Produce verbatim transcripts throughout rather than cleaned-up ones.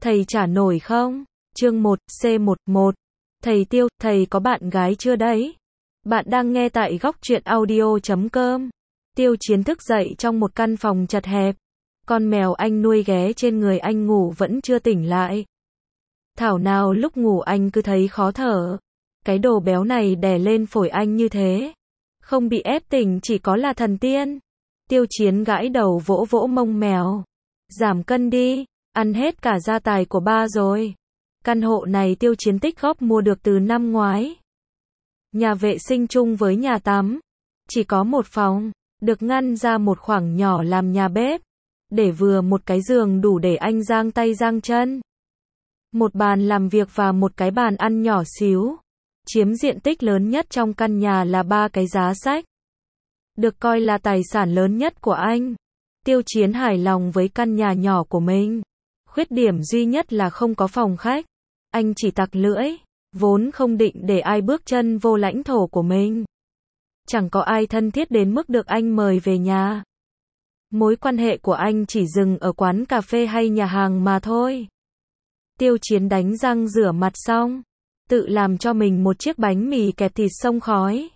Thầy trả nổi không? Chương một, C một một. Thầy Tiêu, thầy có bạn gái chưa đấy? Bạn đang nghe tại góc truyện audio chấm com. Tiêu Chiến thức dậy trong một căn phòng chật hẹp. Con mèo anh nuôi ghé trên người anh ngủ vẫn chưa tỉnh lại. Thảo nào lúc ngủ anh cứ thấy khó thở. Cái đồ béo này đè lên phổi anh như thế. Không bị ép tỉnh chỉ có là thần tiên. Tiêu Chiến gãi đầu vỗ vỗ mông mèo. Giảm cân đi, ăn hết cả gia tài của ba rồi. Căn hộ này Tiêu Chiến tích góp mua được từ năm ngoái. Nhà vệ sinh chung với nhà tắm. Chỉ có một phòng, được ngăn ra một khoảng nhỏ làm nhà bếp. Để vừa một cái giường đủ để anh giang tay giang chân. Một bàn làm việc và một cái bàn ăn nhỏ xíu. Chiếm diện tích lớn nhất trong căn nhà là ba cái giá sách. Được coi là tài sản lớn nhất của anh. Tiêu Chiến hài lòng với căn nhà nhỏ của mình. Khuyết điểm duy nhất là không có phòng khách. Anh chỉ tặc lưỡi, vốn không định để ai bước chân vô lãnh thổ của mình. Chẳng có ai thân thiết đến mức được anh mời về nhà. Mối quan hệ của anh chỉ dừng ở quán cà phê hay nhà hàng mà thôi. Tiêu Chiến đánh răng rửa mặt xong, tự làm cho mình một chiếc bánh mì kẹp thịt xông khói.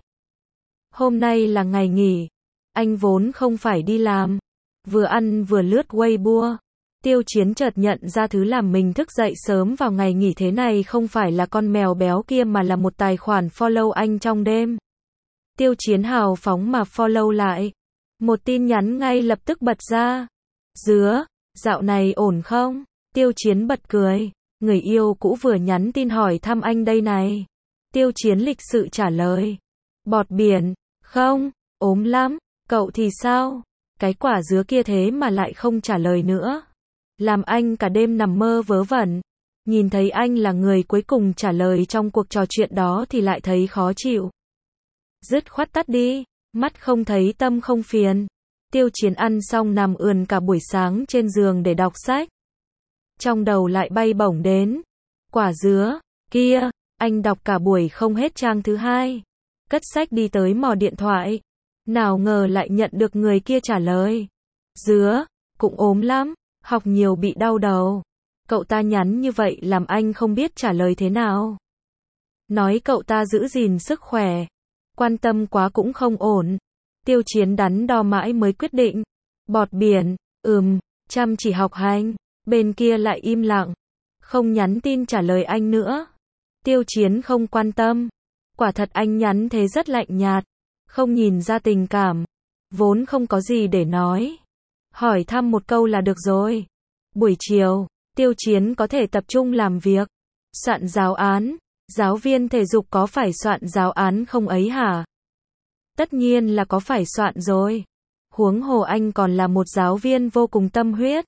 Hôm nay là ngày nghỉ, anh vốn không phải đi làm. Vừa ăn vừa lướt Weibo. Tiêu Chiến chợt nhận ra thứ làm mình thức dậy sớm vào ngày nghỉ thế này không phải là con mèo béo kia mà là một tài khoản follow anh trong đêm. Tiêu Chiến hào phóng mà follow lại. Một tin nhắn ngay lập tức bật ra. Dứa, dạo này ổn không? Tiêu Chiến bật cười. Người yêu cũ vừa nhắn tin hỏi thăm anh đây này. Tiêu Chiến lịch sự trả lời. Bọt biển, không, ốm lắm, cậu thì sao? Cái quả dứa kia thế mà lại không trả lời nữa. Làm anh cả đêm nằm mơ vớ vẩn. Nhìn thấy anh là người cuối cùng trả lời trong cuộc trò chuyện đó thì lại thấy khó chịu. Dứt khoát tắt đi, mắt không thấy tâm không phiền. Tiêu Chiến ăn xong nằm ườn cả buổi sáng trên giường để đọc sách. Trong đầu lại bay bổng đến. Quả dứa, kia, anh đọc cả buổi không hết trang thứ hai. Cất sách đi tới mò điện thoại. Nào ngờ lại nhận được người kia trả lời. Dứa, cũng ốm lắm, học nhiều bị đau đầu. Cậu ta nhắn như vậy làm anh không biết trả lời thế nào. Nói cậu ta giữ gìn sức khỏe. Quan tâm quá cũng không ổn. Tiêu Chiến đắn đo mãi mới quyết định. Bọt biển, ừm, chăm chỉ học hành. Bên kia lại im lặng. Không nhắn tin trả lời anh nữa. Tiêu Chiến không quan tâm. Quả thật anh nhắn thế rất lạnh nhạt. Không nhìn ra tình cảm. Vốn không có gì để nói. Hỏi thăm một câu là được rồi. Buổi chiều, Tiêu Chiến có thể tập trung làm việc. Soạn giáo án. Giáo viên thể dục có phải soạn giáo án không ấy hả? Tất nhiên là có phải soạn rồi. Huống hồ anh còn là một giáo viên vô cùng tâm huyết.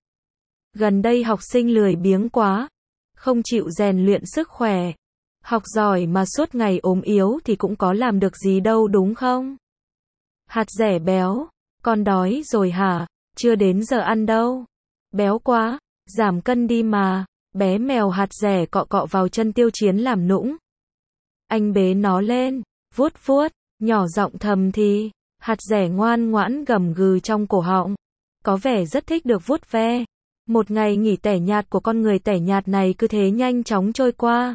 Gần đây học sinh lười biếng quá. Không chịu rèn luyện sức khỏe. Học giỏi mà suốt ngày ốm yếu thì cũng có làm được gì đâu đúng không? Hạt dẻ béo. Con đói rồi hả? Chưa đến giờ ăn đâu. Béo quá. Giảm cân đi mà. Bé mèo hạt dẻ cọ cọ vào chân Tiêu Chiến làm nũng. Anh bế nó lên. Vuốt vuốt. Nhỏ giọng thầm thì. Hạt dẻ ngoan ngoãn gầm gừ trong cổ họng. Có vẻ rất thích được vuốt ve. Một ngày nghỉ tẻ nhạt của con người tẻ nhạt này cứ thế nhanh chóng trôi qua.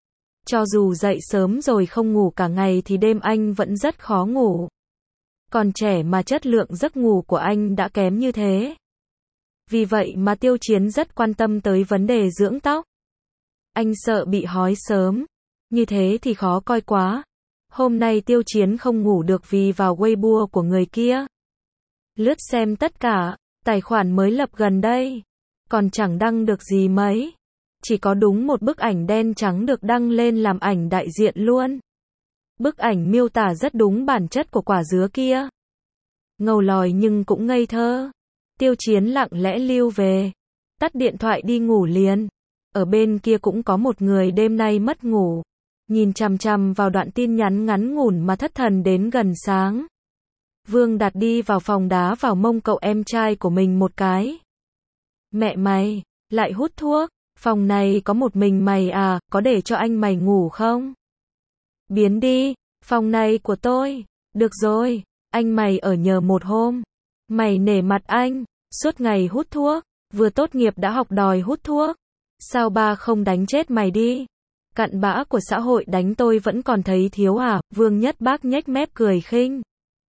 Cho dù dậy sớm rồi không ngủ cả ngày thì đêm anh vẫn rất khó ngủ. Còn trẻ mà chất lượng giấc ngủ của anh đã kém như thế. Vì vậy mà Tiêu Chiến rất quan tâm tới vấn đề dưỡng tóc. Anh sợ bị hói sớm. Như thế thì khó coi quá. Hôm nay Tiêu Chiến không ngủ được vì vào Weibo của người kia. Lướt xem tất cả, tài khoản mới lập gần đây. Còn chẳng đăng được gì mấy. Chỉ có đúng một bức ảnh đen trắng được đăng lên làm ảnh đại diện luôn. Bức ảnh miêu tả rất đúng bản chất của quả dứa kia. Ngầu lòi nhưng cũng ngây thơ. Tiêu Chiến lặng lẽ lưu về. Tắt điện thoại đi ngủ liền. Ở bên kia cũng có một người đêm nay mất ngủ. Nhìn chằm chằm vào đoạn tin nhắn ngắn ngủn mà thất thần đến gần sáng. Vương Đạt đi vào phòng đá vào mông cậu em trai của mình một cái. Mẹ mày, lại hút thuốc. Phòng này có một mình mày à, có để cho anh mày ngủ không? Biến đi, phòng này của tôi. Được rồi, anh mày ở nhờ một hôm. Mày nể mặt anh, suốt ngày hút thuốc, vừa tốt nghiệp đã học đòi hút thuốc. Sao ba không đánh chết mày đi? Cặn bã của xã hội đánh tôi vẫn còn thấy thiếu à? Vương Nhất Bác nhếch mép cười khinh.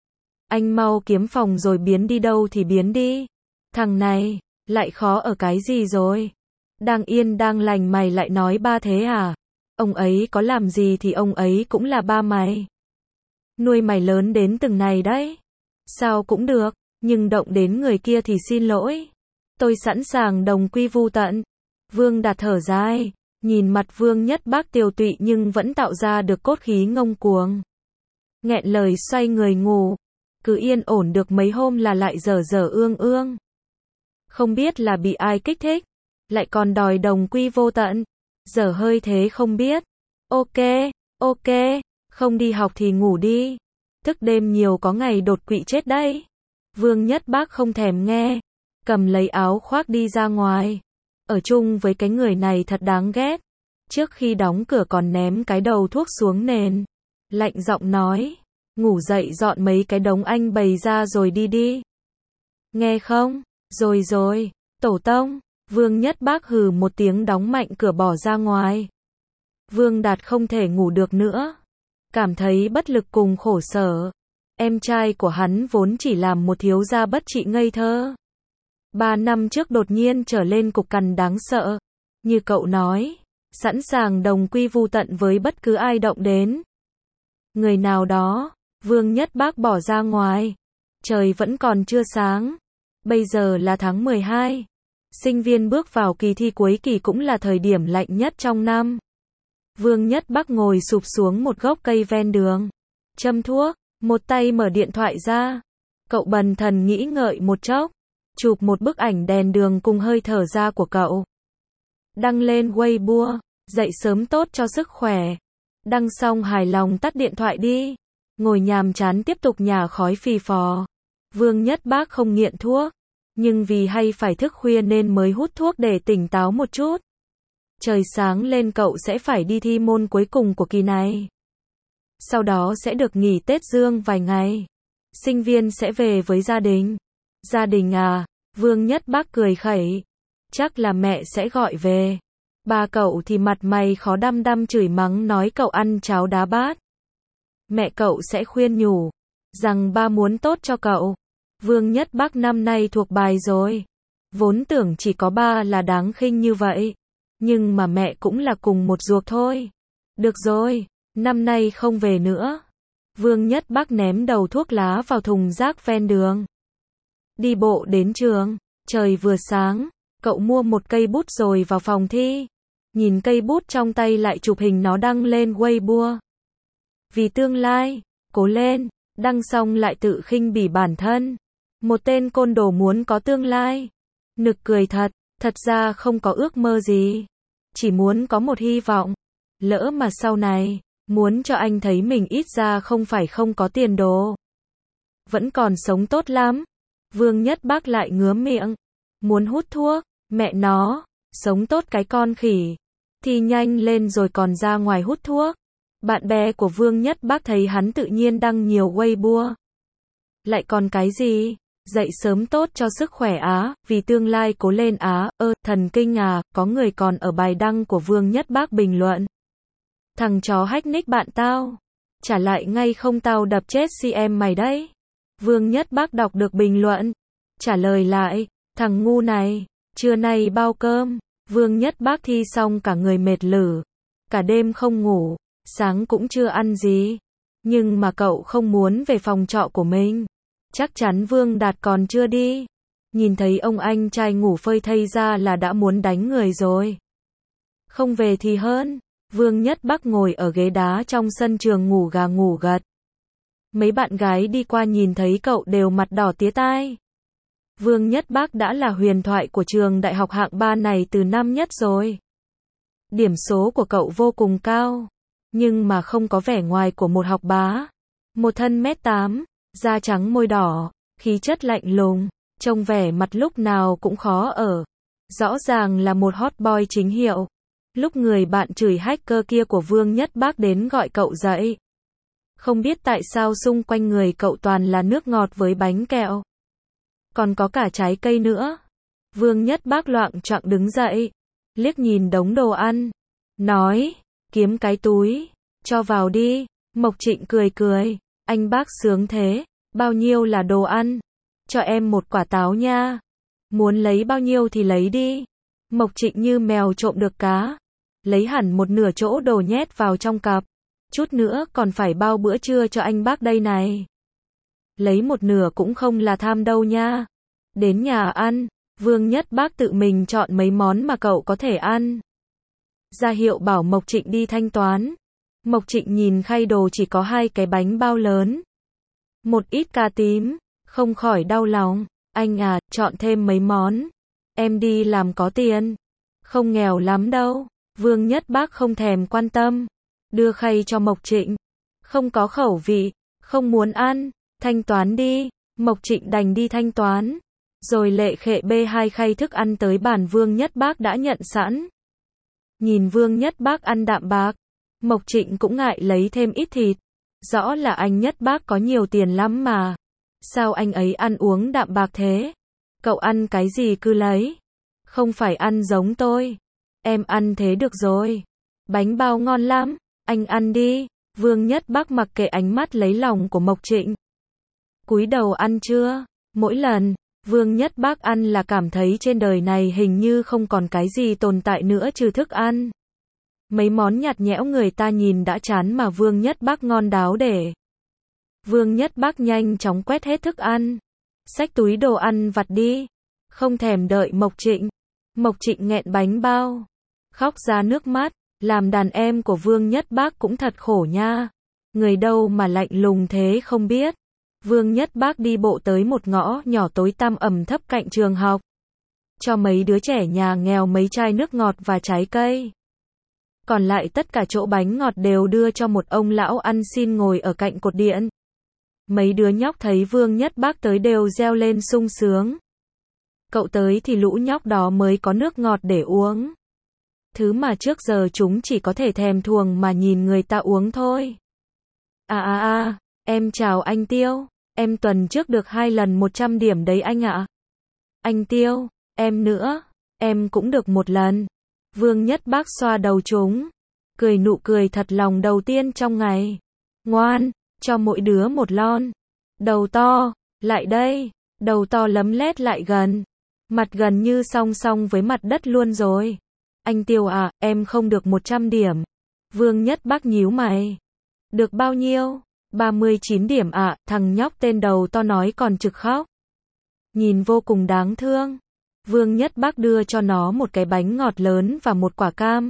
Anh mau kiếm phòng rồi biến đi đâu thì biến đi. Thằng này, lại khó ở cái gì rồi? Đang yên đang lành mày lại nói ba thế à? Ông ấy có làm gì thì ông ấy cũng là ba mày. Nuôi mày lớn đến từng này đấy. Sao cũng được, nhưng động đến người kia thì xin lỗi. Tôi sẵn sàng đồng quy vu tận. Vương Đạt thở dài, nhìn mặt Vương Nhất Bác tiều tụy nhưng vẫn tạo ra được cốt khí ngông cuồng. Nghẹn lời xoay người ngủ. Cứ yên ổn được mấy hôm là lại dở dở ương ương. Không biết là bị ai kích thích, lại còn đòi đồng quy vô tận. Dở hơi thế không biết. Ok, ok, không đi học thì ngủ đi. Thức đêm nhiều có ngày đột quỵ chết đấy. Vương Nhất Bác không thèm nghe, cầm lấy áo khoác đi ra ngoài. Ở chung với cái người này thật đáng ghét. Trước khi đóng cửa còn ném cái đầu thuốc xuống nền. Lạnh giọng nói, ngủ dậy dọn mấy cái đống anh bày ra rồi đi đi. Nghe không? Rồi rồi, tổ tông. Vương Nhất Bác hừ một tiếng đóng mạnh cửa bỏ ra ngoài. Vương Đạt không thể ngủ được nữa. Cảm thấy bất lực cùng khổ sở. Em trai của hắn vốn chỉ làm một thiếu gia bất trị ngây thơ. Ba năm trước đột nhiên trở lên cục cằn đáng sợ. Như cậu nói, sẵn sàng đồng quy vu tận với bất cứ ai động đến. Người nào đó, Vương Nhất Bác bỏ ra ngoài. Trời vẫn còn chưa sáng. Bây giờ là tháng mười hai. Sinh viên bước vào kỳ thi cuối kỳ cũng là thời điểm lạnh nhất trong năm. Vương Nhất Bác ngồi sụp xuống một gốc cây ven đường. Châm thuốc, một tay mở điện thoại ra. Cậu bần thần nghĩ ngợi một chốc. Chụp một bức ảnh đèn đường cùng hơi thở ra của cậu. Đăng lên Weibo, dậy sớm tốt cho sức khỏe. Đăng xong hài lòng tắt điện thoại đi. Ngồi nhàm chán tiếp tục nhả khói phì phò. Vương Nhất Bác không nghiện thuốc. Nhưng vì hay phải thức khuya nên mới hút thuốc để tỉnh táo một chút. Trời sáng lên cậu sẽ phải đi thi môn cuối cùng của kỳ này. Sau đó sẽ được nghỉ Tết Dương vài ngày. Sinh viên sẽ về với gia đình. Gia đình à? Vương Nhất Bác cười khẩy. Chắc là mẹ sẽ gọi về. Ba cậu thì mặt mày khó đăm đăm chửi mắng nói cậu ăn cháo đá bát. Mẹ cậu sẽ khuyên nhủ rằng ba muốn tốt cho cậu. Vương Nhất Bác năm nay thuộc bài rồi. Vốn tưởng chỉ có ba là đáng khinh như vậy. Nhưng mà mẹ cũng là cùng một ruột thôi. Được rồi, năm nay không về nữa. Vương Nhất Bác ném đầu thuốc lá vào thùng rác ven đường. Đi bộ đến trường, trời vừa sáng, cậu mua một cây bút rồi vào phòng thi. Nhìn cây bút trong tay lại chụp hình nó đăng lên Weibo. Vì tương lai, cố lên, đăng xong lại tự khinh bỉ bản thân. Một tên côn đồ muốn có tương lai. Nực cười thật, thật ra không có ước mơ gì. Chỉ muốn có một hy vọng. Lỡ mà sau này, muốn cho anh thấy mình ít ra không phải không có tiền đồ. Vẫn còn sống tốt lắm. Vương Nhất Bác lại ngứa miệng. Muốn hút thuốc, mẹ nó, sống tốt cái con khỉ. Thì nhanh lên rồi còn ra ngoài hút thuốc. Bạn bè của Vương Nhất Bác thấy hắn tự nhiên đăng nhiều Weibo. Lại còn cái gì? Dậy sớm tốt cho sức khỏe á, vì tương lai cố lên á, ơ, thần kinh à, có người còn ở bài đăng của Vương Nhất Bác bình luận. Thằng chó hack nick bạn tao. Trả lại ngay không tao đập chết xê em mày đấy. Vương Nhất Bác đọc được bình luận. Trả lời lại, thằng ngu này, trưa nay bao cơm. Vương Nhất Bác thi xong cả người mệt lử. Cả đêm không ngủ, sáng cũng chưa ăn gì. Nhưng mà cậu không muốn về phòng trọ của mình. Chắc chắn Vương Đạt còn chưa đi. Nhìn thấy ông anh trai ngủ phơi thây ra là đã muốn đánh người rồi. Không về thì hơn. Vương Nhất Bác ngồi ở ghế đá trong sân trường ngủ gà ngủ gật. Mấy bạn gái đi qua nhìn thấy cậu đều mặt đỏ tía tai. Vương Nhất Bác đã là huyền thoại của trường đại học hạng ba này từ năm nhất rồi. Điểm số của cậu vô cùng cao. Nhưng mà không có vẻ ngoài của một học bá. Một thân mét tám. Da trắng môi đỏ, khí chất lạnh lùng, trông vẻ mặt lúc nào cũng khó ở. Rõ ràng là một hot boy chính hiệu. Lúc người bạn chửi hacker kia của Vương Nhất Bác đến gọi cậu dậy. Không biết tại sao xung quanh người cậu toàn là nước ngọt với bánh kẹo. Còn có cả trái cây nữa. Vương Nhất Bác loạng choạng đứng dậy. liếc nhìn đống đồ ăn, nói, kiếm cái túi, cho vào đi. Mộc Trịnh cười cười, anh bác sướng thế, bao nhiêu là đồ ăn? Cho em một quả táo nha. Muốn lấy bao nhiêu thì lấy đi. Mộc Trịnh như mèo trộm được cá, lấy hẳn một nửa chỗ đồ nhét vào trong cặp. Chút nữa còn phải bao bữa trưa cho anh bác đây này. Lấy một nửa cũng không là tham đâu nha. Đến nhà ăn, Vương Nhất Bác tự mình chọn mấy món mà cậu có thể ăn. Ra hiệu bảo Mộc Trịnh đi thanh toán. Mộc Trịnh nhìn khay đồ chỉ có hai cái bánh bao lớn, một ít cà tím, không khỏi đau lòng. Anh à, chọn thêm mấy món. Em đi làm có tiền. Không nghèo lắm đâu. Vương Nhất Bác không thèm quan tâm. Đưa khay cho Mộc Trịnh. Không có khẩu vị, không muốn ăn, thanh toán đi. Mộc Trịnh đành đi thanh toán. Rồi lệ khệ bê hai khay thức ăn tới bàn Vương Nhất Bác đã nhận sẵn. Nhìn Vương Nhất Bác ăn đạm bạc, Mộc Trịnh cũng ngại lấy thêm ít thịt. Rõ là anh Nhất Bác có nhiều tiền lắm mà. Sao anh ấy ăn uống đạm bạc thế? Cậu ăn cái gì cứ lấy. Không phải ăn giống tôi. Em ăn thế được rồi. Bánh bao ngon lắm. Anh ăn đi. Vương Nhất Bác mặc kệ ánh mắt lấy lòng của Mộc Trịnh. Cúi đầu ăn chưa? Mỗi lần Vương Nhất Bác ăn là cảm thấy trên đời này hình như không còn cái gì tồn tại nữa trừ thức ăn. Mấy món nhạt nhẽo người ta nhìn đã chán mà Vương Nhất Bác ngon đáo để. Vương Nhất Bác nhanh chóng quét hết thức ăn, xách túi đồ ăn vặt đi, không thèm đợi Mộc Trịnh. Mộc Trịnh nghẹn bánh bao, khóc ra nước mắt, làm đàn em của Vương Nhất Bác cũng thật khổ nha. Người đâu mà lạnh lùng thế không biết. Vương Nhất Bác đi bộ tới một ngõ nhỏ tối tăm ẩm thấp cạnh trường học, cho mấy đứa trẻ nhà nghèo mấy chai nước ngọt và trái cây. Còn lại tất cả chỗ bánh ngọt đều đưa cho một ông lão ăn xin ngồi ở cạnh cột điện. Mấy đứa nhóc thấy Vương Nhất Bác tới đều reo lên sung sướng. Cậu tới thì lũ nhóc đó mới có nước ngọt để uống. Thứ mà trước giờ chúng chỉ có thể thèm thuồng mà nhìn người ta uống thôi. À à à, em chào anh Tiêu, em tuần trước được hai lần một trăm điểm đấy anh ạ. Anh Tiêu, em nữa, em cũng được một lần. Vương Nhất Bác xoa đầu chúng, cười nụ cười thật lòng đầu tiên trong ngày. Ngoan, cho mỗi đứa một lon. Đầu to, lại đây. Đầu to lấm lét lại gần. Mặt gần như song song với mặt đất luôn rồi. Anh Tiêu à, em không được một trăm điểm. Vương Nhất Bác nhíu mày. Được bao nhiêu? ba mươi chín điểm ạ, à, thằng nhóc tên đầu to nói còn trực khóc. Nhìn vô cùng đáng thương. Vương Nhất Bác đưa cho nó một cái bánh ngọt lớn và một quả cam.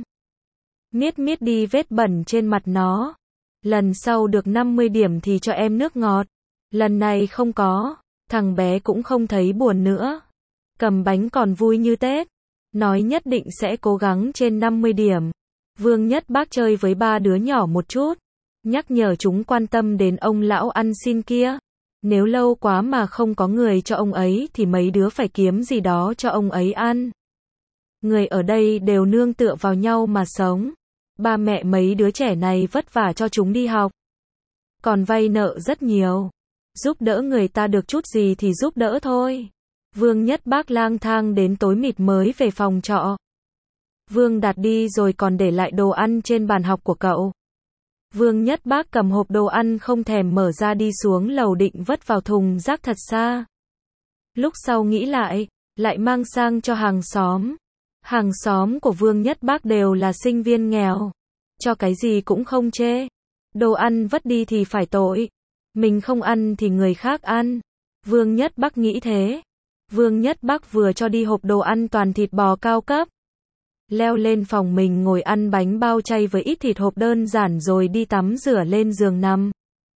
Miết miết đi vết bẩn trên mặt nó. Lần sau được năm mươi điểm thì cho em nước ngọt. Lần này không có. Thằng bé cũng không thấy buồn nữa. Cầm bánh còn vui như Tết. Nói nhất định sẽ cố gắng trên năm mươi điểm. Vương Nhất Bác chơi với ba đứa nhỏ một chút. Nhắc nhở chúng quan tâm đến ông lão ăn xin kia. Nếu lâu quá mà không có người cho ông ấy thì mấy đứa phải kiếm gì đó cho ông ấy ăn. Người ở đây đều nương tựa vào nhau mà sống. Ba mẹ mấy đứa trẻ này vất vả cho chúng đi học. Còn vay nợ rất nhiều. Giúp đỡ người ta được chút gì thì giúp đỡ thôi. Vương Nhất Bác lang thang đến tối mịt mới về phòng trọ. Vương Đạt đi rồi còn để lại đồ ăn trên bàn học của cậu. Vương Nhất Bác cầm hộp đồ ăn không thèm mở ra đi xuống lầu định vứt vào thùng rác thật xa. Lúc sau nghĩ lại, lại mang sang cho hàng xóm. Hàng xóm của Vương Nhất Bác đều là sinh viên nghèo. Cho cái gì cũng không chê. Đồ ăn vứt đi thì phải tội. Mình không ăn thì người khác ăn. Vương Nhất Bác nghĩ thế. Vương Nhất Bác vừa cho đi hộp đồ ăn toàn thịt bò cao cấp. Leo lên phòng mình ngồi ăn bánh bao chay với ít thịt hộp đơn giản rồi đi tắm rửa lên giường nằm.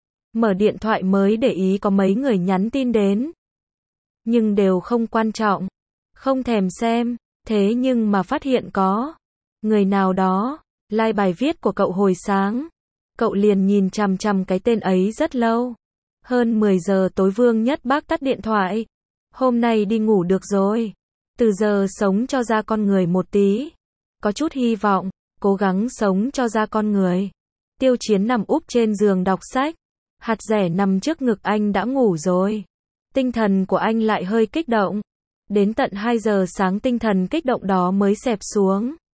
Mở điện thoại mới để ý có mấy người nhắn tin đến. Nhưng đều không quan trọng. Không thèm xem. Thế nhưng mà phát hiện có người nào đó like bài viết của cậu hồi sáng. Cậu liền nhìn chằm chằm cái tên ấy rất lâu. Hơn mười giờ tối Vương Nhất Bác tắt điện thoại. Hôm nay đi ngủ được rồi. Từ giờ sống cho ra con người một tí. Có chút hy vọng, cố gắng sống cho ra con người. Tiêu Chiến nằm úp trên giường đọc sách. Hạt rẻ nằm trước ngực anh đã ngủ rồi. Tinh thần của anh lại hơi kích động. Đến tận hai giờ sáng tinh thần kích động đó mới xẹp xuống.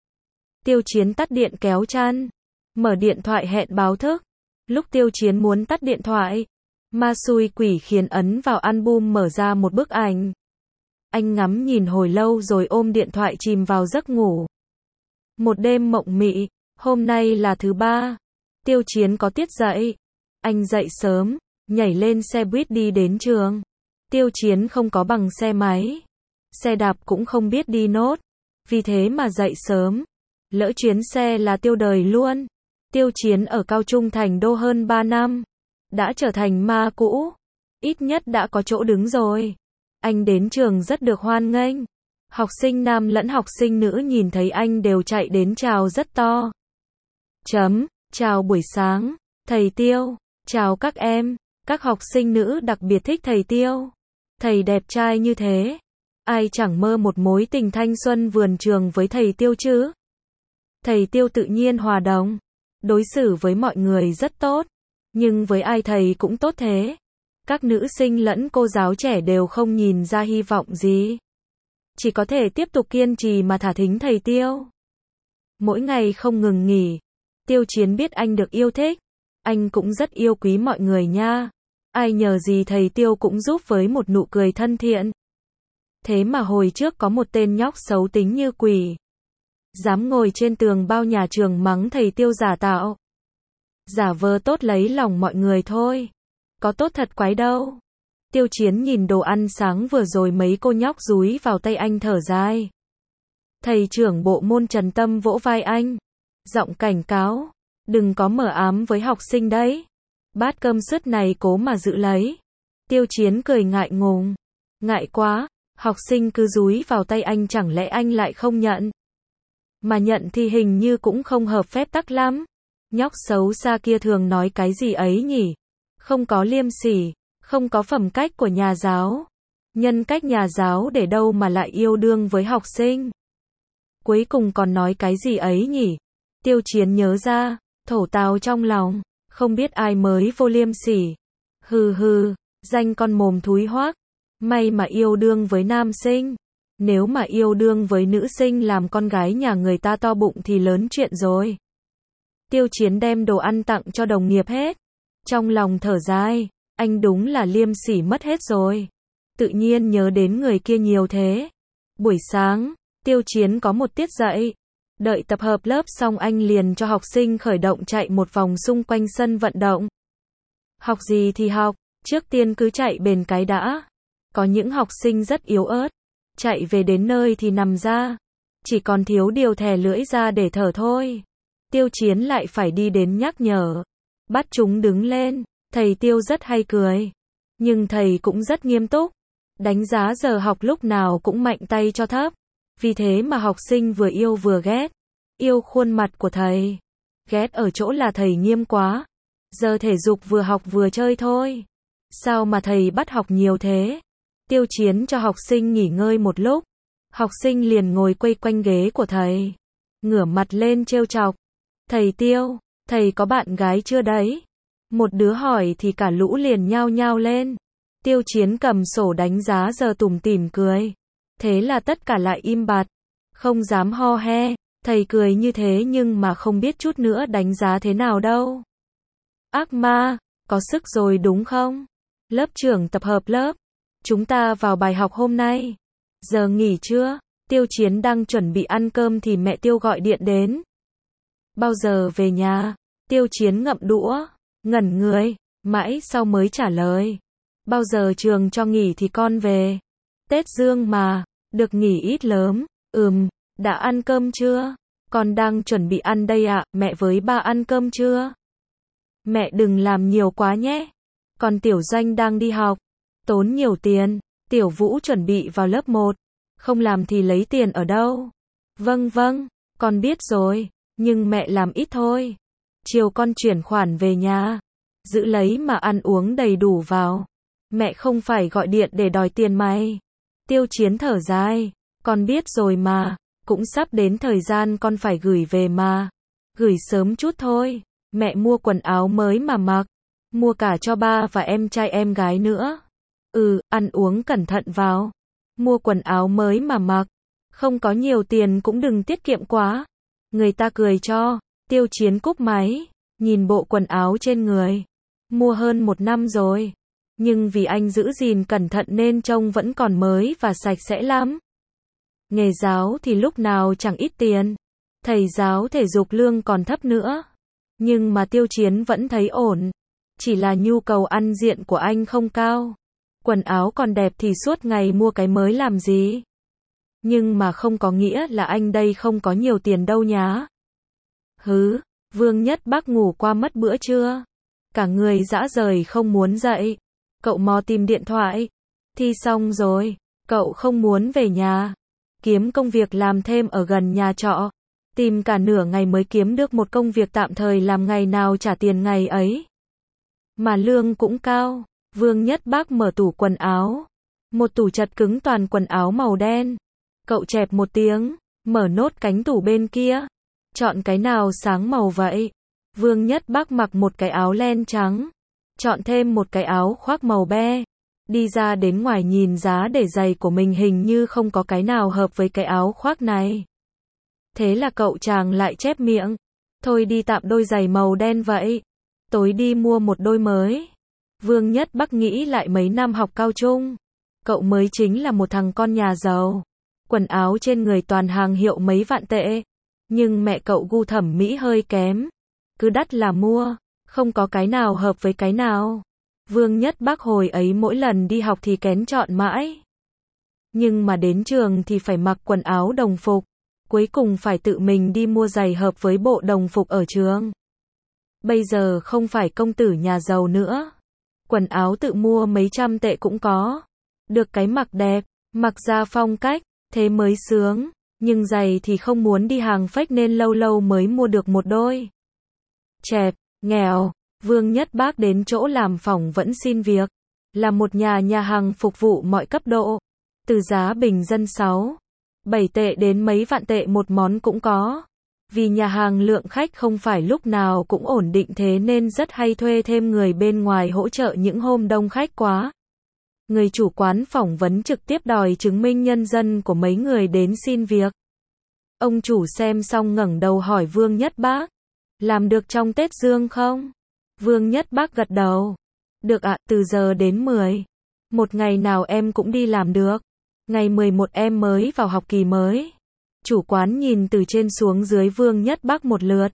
Tiêu Chiến tắt điện kéo chăn, mở điện thoại hẹn báo thức. Lúc Tiêu Chiến muốn tắt điện thoại, ma xui quỷ khiến ấn vào album mở ra một bức ảnh. Anh ngắm nhìn hồi lâu rồi ôm điện thoại chìm vào giấc ngủ. Một đêm mộng mị, hôm nay là thứ ba. Tiêu Chiến có tiết dậy. Anh dậy sớm, nhảy lên xe buýt đi đến trường. Tiêu Chiến không có bằng xe máy. Xe đạp cũng không biết đi nốt. Vì thế mà dậy sớm. Lỡ chuyến xe là tiêu đời luôn. Tiêu Chiến ở Cao Trung Thành Đô hơn ba năm. Đã trở thành ma cũ. Ít nhất đã có chỗ đứng rồi. Anh đến trường rất được hoan nghênh. Học sinh nam lẫn học sinh nữ nhìn thấy anh đều chạy đến chào rất to. Chấm, chào buổi sáng, thầy Tiêu, chào các em. Các học sinh nữ đặc biệt thích thầy Tiêu. Thầy đẹp trai như thế. Ai chẳng mơ một mối tình thanh xuân vườn trường với thầy Tiêu chứ. Thầy Tiêu tự nhiên hòa đồng. Đối xử với mọi người rất tốt. Nhưng với ai thầy cũng tốt thế. Các nữ sinh lẫn cô giáo trẻ đều không nhìn ra hy vọng gì. Chỉ có thể tiếp tục kiên trì mà thả thính thầy Tiêu. Mỗi ngày không ngừng nghỉ. Tiêu Chiến biết anh được yêu thích. Anh cũng rất yêu quý mọi người nha. Ai nhờ gì thầy Tiêu cũng giúp với một nụ cười thân thiện. Thế mà hồi trước có một tên nhóc xấu tính như quỷ. Dám ngồi trên tường bao nhà trường mắng thầy Tiêu giả tạo. Giả vờ tốt lấy lòng mọi người thôi. Có tốt thật quái đâu. Tiêu Chiến nhìn đồ ăn sáng vừa rồi mấy cô nhóc dúi vào tay anh thở dài. Thầy trưởng bộ môn Trần Tâm vỗ vai anh. Giọng cảnh cáo. Đừng có mờ ám với học sinh đấy. Bát cơm sứt này cố mà giữ lấy. Tiêu Chiến cười ngại ngùng. Ngại quá. Học sinh cứ dúi vào tay anh chẳng lẽ anh lại không nhận. Mà nhận thì hình như cũng không hợp phép tắc lắm. Nhóc xấu xa kia thường nói cái gì ấy nhỉ? Không có liêm sỉ, không có phẩm cách của nhà giáo. Nhân cách nhà giáo để đâu mà lại yêu đương với học sinh. Cuối cùng còn nói cái gì ấy nhỉ? Tiêu Chiến nhớ ra, thổ tào trong lòng, không biết ai mới vô liêm sỉ. Hừ hừ, danh con mồm thúi hoác. May mà yêu đương với nam sinh. Nếu mà yêu đương với nữ sinh làm con gái nhà người ta to bụng thì lớn chuyện rồi. Tiêu Chiến đem đồ ăn tặng cho đồng nghiệp hết. Trong lòng thở dài, anh đúng là liêm sỉ mất hết rồi. Tự nhiên nhớ đến người kia nhiều thế. Buổi sáng, Tiêu Chiến có một tiết dạy. Đợi tập hợp lớp xong anh liền cho học sinh khởi động chạy một vòng xung quanh sân vận động. Học gì thì học, trước tiên cứ chạy bền cái đã. Có những học sinh rất yếu ớt. Chạy về đến nơi thì nằm ra. Chỉ còn thiếu điều thè lưỡi ra để thở thôi. Tiêu Chiến lại phải đi đến nhắc nhở. Bắt chúng đứng lên. Thầy Tiêu rất hay cười. Nhưng thầy cũng rất nghiêm túc. Đánh giá giờ học lúc nào cũng mạnh tay cho thấp. Vì thế mà học sinh vừa yêu vừa ghét. Yêu khuôn mặt của thầy. Ghét ở chỗ là thầy nghiêm quá. Giờ thể dục vừa học vừa chơi thôi. Sao mà thầy bắt học nhiều thế? Tiêu Chiến cho học sinh nghỉ ngơi một lúc. Học sinh liền ngồi quây quanh ghế của thầy. Ngửa mặt lên trêu chọc. Thầy Tiêu, thầy có bạn gái chưa đấy? Một đứa hỏi thì cả lũ liền nhao nhao lên. Tiêu Chiến cầm sổ đánh giá giờ tủm tỉm cười. Thế là tất cả lại im bặt. Không dám ho he. Thầy cười như thế nhưng mà không biết chút nữa đánh giá thế nào đâu. Ác ma, có sức rồi đúng không? Lớp trưởng tập hợp lớp. Chúng ta vào bài học hôm nay. Giờ nghỉ chưa? Tiêu Chiến đang chuẩn bị ăn cơm thì mẹ Tiêu gọi điện đến. Bao giờ về nhà? Tiêu Chiến ngậm đũa, ngẩn người, mãi sau mới trả lời. Bao giờ trường cho nghỉ thì con về. Tết Dương mà, được nghỉ ít lớn. Ừm, đã ăn cơm chưa? Con đang chuẩn bị ăn đây ạ, mẹ với ba ăn cơm chưa? Mẹ đừng làm nhiều quá nhé. Còn Tiểu Doanh đang đi học. Tốn nhiều tiền. Tiểu Vũ chuẩn bị vào lớp một. Không làm thì lấy tiền ở đâu? Vâng vâng, con biết rồi. Nhưng mẹ làm ít thôi. Chiều con chuyển khoản về nhà. Giữ lấy mà ăn uống đầy đủ vào. Mẹ không phải gọi điện để đòi tiền mày. Tiêu Chiến thở dài. Con biết rồi mà. Cũng sắp đến thời gian con phải gửi về mà. Gửi sớm chút thôi. Mẹ mua quần áo mới mà mặc. Mua cả cho ba và em trai em gái nữa. Ừ, ăn uống cẩn thận vào. Mua quần áo mới mà mặc. Không có nhiều tiền cũng đừng tiết kiệm quá. Người ta cười cho. Tiêu Chiến cúp máy, nhìn bộ quần áo trên người. Mua hơn một năm rồi. Nhưng vì anh giữ gìn cẩn thận nên trông vẫn còn mới và sạch sẽ lắm. Nghề giáo thì lúc nào chẳng ít tiền. Thầy giáo thể dục lương còn thấp nữa. Nhưng mà Tiêu Chiến vẫn thấy ổn. Chỉ là nhu cầu ăn diện của anh không cao. Quần áo còn đẹp thì suốt ngày mua cái mới làm gì. Nhưng mà không có nghĩa là anh đây không có nhiều tiền đâu nhá. Hứ, Vương Nhất Bắc ngủ qua mất bữa trưa. Cả người rã rời không muốn dậy. Cậu mò tìm điện thoại. Thi xong rồi, cậu không muốn về nhà. Kiếm công việc làm thêm ở gần nhà trọ. Tìm cả nửa ngày mới kiếm được một công việc tạm thời làm ngày nào trả tiền ngày ấy. Mà lương cũng cao. Vương Nhất Bắc mở tủ quần áo. Một tủ chật cứng toàn quần áo màu đen. Cậu chẹp một tiếng, mở nốt cánh tủ bên kia. Chọn cái nào sáng màu vậy? Vương Nhất Bắc mặc một cái áo len trắng. Chọn thêm một cái áo khoác màu be. Đi ra đến ngoài nhìn giá để giày của mình hình như không có cái nào hợp với cái áo khoác này. Thế là cậu chàng lại chép miệng. Thôi đi tạm đôi giày màu đen vậy. Tối đi mua một đôi mới. Vương Nhất Bắc nghĩ lại mấy năm học cao trung. Cậu mới chính là một thằng con nhà giàu. Quần áo trên người toàn hàng hiệu mấy vạn tệ. Nhưng mẹ cậu gu thẩm mỹ hơi kém. Cứ đắt là mua. Không có cái nào hợp với cái nào. Vương Nhất Bắc hồi ấy mỗi lần đi học thì kén chọn mãi. Nhưng mà đến trường thì phải mặc quần áo đồng phục. Cuối cùng phải tự mình đi mua giày hợp với bộ đồng phục ở trường. Bây giờ không phải công tử nhà giàu nữa. Quần áo tự mua mấy trăm tệ cũng có. Được cái mặc đẹp, mặc ra phong cách, thế mới sướng. Nhưng giày thì không muốn đi hàng fake nên lâu lâu mới mua được một đôi. Chẹp, nghèo, Vương Nhất Bắc đến chỗ làm phỏng vẫn xin việc. Là một nhà nhà hàng phục vụ mọi cấp độ. Từ giá bình dân sáu, bảy tệ đến mấy vạn tệ một món cũng có. Vì nhà hàng lượng khách không phải lúc nào cũng ổn định thế nên rất hay thuê thêm người bên ngoài hỗ trợ những hôm đông khách quá. Người chủ quán phỏng vấn trực tiếp đòi chứng minh nhân dân của mấy người đến xin việc. Ông chủ xem xong ngẩng đầu hỏi Vương Nhất Bắc. Làm được trong Tết Dương không? Vương Nhất Bắc gật đầu. Được ạ, từ giờ đến mười. Một ngày nào em cũng đi làm được. Ngày mười một em mới vào học kỳ mới. Chủ quán nhìn từ trên xuống dưới Vương Nhất Bắc một lượt.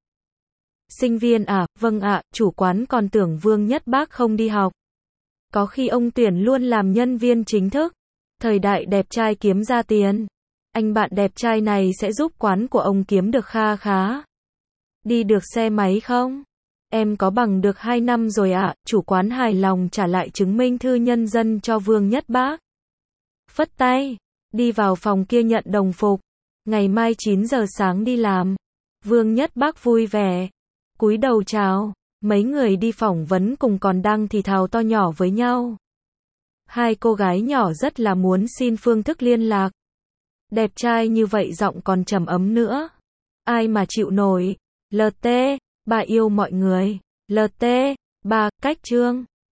Sinh viên à, vâng ạ, chủ quán còn tưởng Vương Nhất Bắc không đi học. Có khi ông tuyển luôn làm nhân viên chính thức. Thời đại đẹp trai kiếm ra tiền. Anh bạn đẹp trai này sẽ giúp quán của ông kiếm được kha khá. Đi được xe máy không? Em có bằng được hai năm rồi ạ, chủ quán hài lòng trả lại chứng minh thư nhân dân cho Vương Nhất Bắc. Phất tay, đi vào phòng kia nhận đồng phục. Ngày mai chín giờ sáng đi làm. Vương Nhất Bắc vui vẻ. Cúi đầu chào. Mấy người đi phỏng vấn cùng còn đang thì thào to nhỏ với nhau. Hai cô gái nhỏ rất là muốn xin phương thức liên lạc. Đẹp trai như vậy giọng còn trầm ấm nữa. Ai mà chịu nổi. lờ tê, bà yêu mọi người. lờ tê, bà, cách chương.